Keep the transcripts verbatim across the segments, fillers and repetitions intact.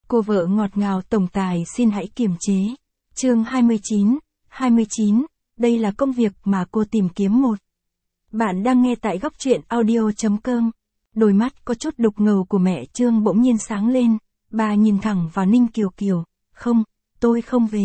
Cô vợ ngọt ngào tổng tài xin hãy kiềm chế. Chương hai mươi chín, hai mươi chín, đây là công việc mà cô tìm kiếm một. Bạn đang nghe tại góc truyện audio chấm com. Đôi mắt có chút đục ngầu của mẹ Trương bỗng nhiên sáng lên, bà nhìn thẳng vào Ninh Kiều Kiều, không, tôi không về.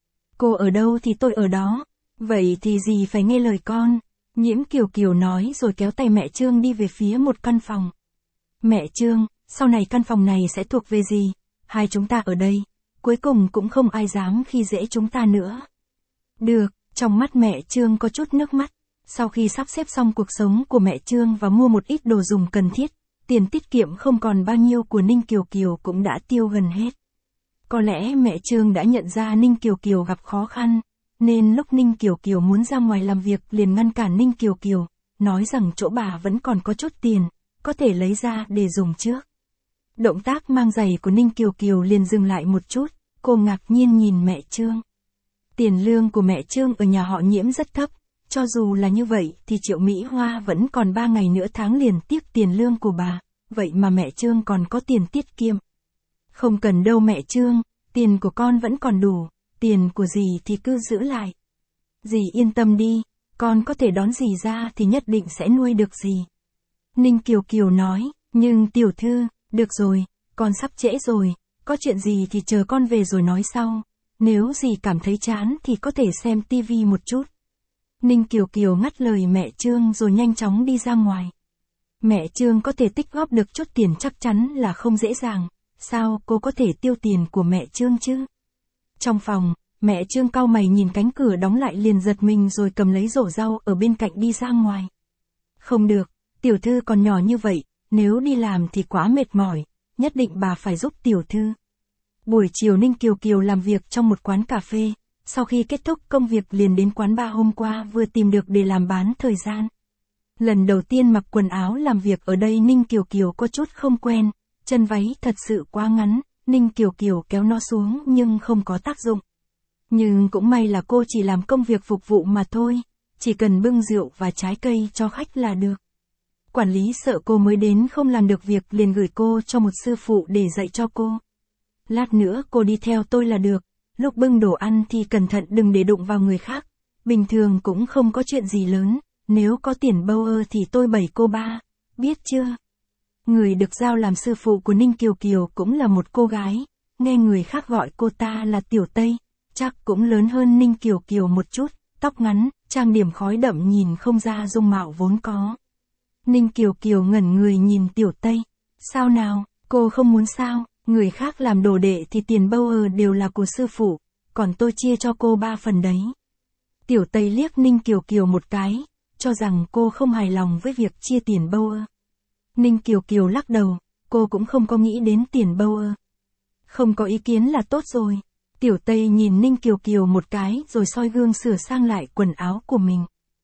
Cô ở đâu thì tôi ở đó, vậy thì gì phải nghe lời con. Nhiễm Kiều Kiều nói rồi kéo tay mẹ Trương đi về phía một căn phòng. Mẹ Trương, sau này căn phòng này sẽ thuộc về gì? Hai chúng ta ở đây, cuối cùng cũng không ai dám khi dễ chúng ta nữa. Được, trong mắt mẹ Trương có chút nước mắt. Sau khi sắp xếp xong cuộc sống của mẹ Trương và mua một ít đồ dùng cần thiết, tiền tiết kiệm không còn bao nhiêu của Ninh Kiều Kiều cũng đã tiêu gần hết. Có lẽ mẹ Trương đã nhận ra Ninh Kiều Kiều gặp khó khăn, nên lúc Ninh Kiều Kiều muốn ra ngoài làm việc liền ngăn cản Ninh Kiều Kiều, nói rằng chỗ bà vẫn còn có chút tiền, có thể lấy ra để dùng trước. Động tác mang giày của Ninh Kiều Kiều liền dừng lại một chút, cô ngạc nhiên nhìn mẹ Trương. Tiền lương của mẹ Trương ở nhà họ Nhiễm rất thấp, cho dù là như vậy thì Triệu Mỹ Hoa vẫn còn ba ngày nữa tháng liền tiếp tiền lương của bà, vậy mà mẹ Trương còn có tiền tiết kiệm. Không cần đâu mẹ Trương, tiền của con vẫn còn đủ, tiền của dì thì cứ giữ lại. Dì yên tâm đi, con có thể đón dì ra thì nhất định sẽ nuôi được dì. Ninh Kiều Kiều nói, nhưng tiểu thư, được rồi, con sắp trễ rồi, có chuyện gì thì chờ con về rồi nói sau, nếu dì cảm thấy chán thì có thể xem tivi một chút. Ninh Kiều Kiều ngắt lời mẹ Trương rồi nhanh chóng đi ra ngoài. Mẹ Trương có thể tích góp được chút tiền chắc chắn là không dễ dàng, sao cô có thể tiêu tiền của mẹ Trương chứ? Trong phòng, mẹ Trương cau mày nhìn cánh cửa đóng lại liền giật mình rồi cầm lấy rổ rau ở bên cạnh đi ra ngoài. Không được, tiểu thư còn nhỏ như vậy, nếu đi làm thì quá mệt mỏi, nhất định bà phải giúp tiểu thư. Buổi chiều Ninh Kiều Kiều làm việc trong một quán cà phê, sau khi kết thúc công việc liền đến quán bar hôm qua vừa tìm được để làm bán thời gian. Lần đầu tiên mặc quần áo làm việc ở đây Ninh Kiều Kiều có chút không quen, chân váy thật sự quá ngắn, Ninh Kiều Kiều kéo nó xuống nhưng không có tác dụng. Nhưng cũng may là cô chỉ làm công việc phục vụ mà thôi, chỉ cần bưng rượu và trái cây cho khách là được. Quản lý sợ cô mới đến không làm được việc liền gửi cô cho một sư phụ để dạy cho cô. Lát nữa cô đi theo tôi là được, lúc bưng đồ ăn thì cẩn thận đừng để đụng vào người khác, bình thường cũng không có chuyện gì lớn, nếu có tiền bâu ơ thì tôi bày cô ba, biết chưa? Người được giao làm sư phụ của Ninh Kiều Kiều cũng là một cô gái, nghe người khác gọi cô ta là Tiểu Tây, chắc cũng lớn hơn Ninh Kiều Kiều một chút, tóc ngắn, trang điểm khói đậm nhìn không ra dung mạo vốn có. Ninh Kiều Kiều ngẩn người nhìn Tiểu Tây, sao nào, cô không muốn sao, người khác làm đồ đệ thì tiền bâu ơ đều là của sư phụ, còn tôi chia cho cô ba phần đấy. Tiểu Tây liếc Ninh Kiều Kiều một cái, cho rằng cô không hài lòng với việc chia tiền bâu ơ. Ninh Kiều Kiều lắc đầu, cô cũng không có nghĩ đến tiền bâu ơ. Không có ý kiến là tốt rồi. Tiểu Tây nhìn Ninh Kiều Kiều một cái rồi soi gương sửa sang lại quần áo của mình.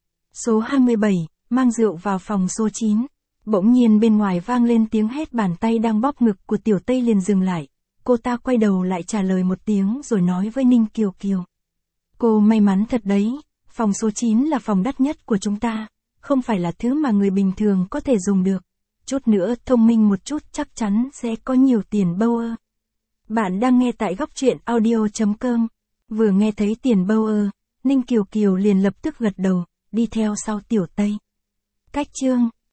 Số hai mươi bảy, mang rượu vào phòng số chín. Bỗng nhiên bên ngoài vang lên tiếng hét, bàn tay đang bóp ngực của Tiểu Tây liền dừng lại. Cô ta quay đầu lại trả lời một tiếng rồi nói với Ninh Kiều Kiều. Cô may mắn thật đấy, phòng số chín là phòng đắt nhất của chúng ta, không phải là thứ mà người bình thường có thể dùng được. Chút nữa thông minh một chút chắc chắn sẽ có nhiều tiền bâu ơ. Bạn đang nghe tại góc truyện audio chấm com. Vừa nghe thấy tiền bâu ơ, Ninh Kiều Kiều liền lập tức gật đầu, đi theo sau Tiểu Tây. Cách Trương,